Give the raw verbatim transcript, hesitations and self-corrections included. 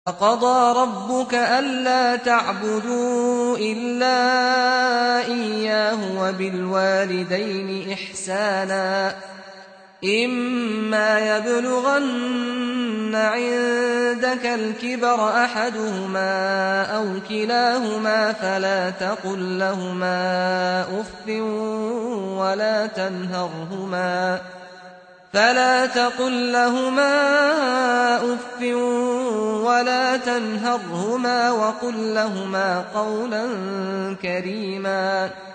وَقَضَىٰ رَبُّكَ أَلَّا تَعْبُدُوا إِلَّا إِيَّاهُ وَبِالْوَالِدَيْنِ إِحْسَانًا ۚ إِمَّا يَبْلُغَنَّ عِندَكَ الْكِبَرَ أَحَدُهُمَا أَوْ كِلَاهُمَا فَلَا تَقُل لَّهُمَا أُفٍّ وَلَا تَنْهَرْهُمَا فَلَا تَقُل لَّهُمَا أُفٍّ وَلَا تَنْهَرْهُمَا وَقُل لَّهُمَا قَوْلًا كَرِيمًا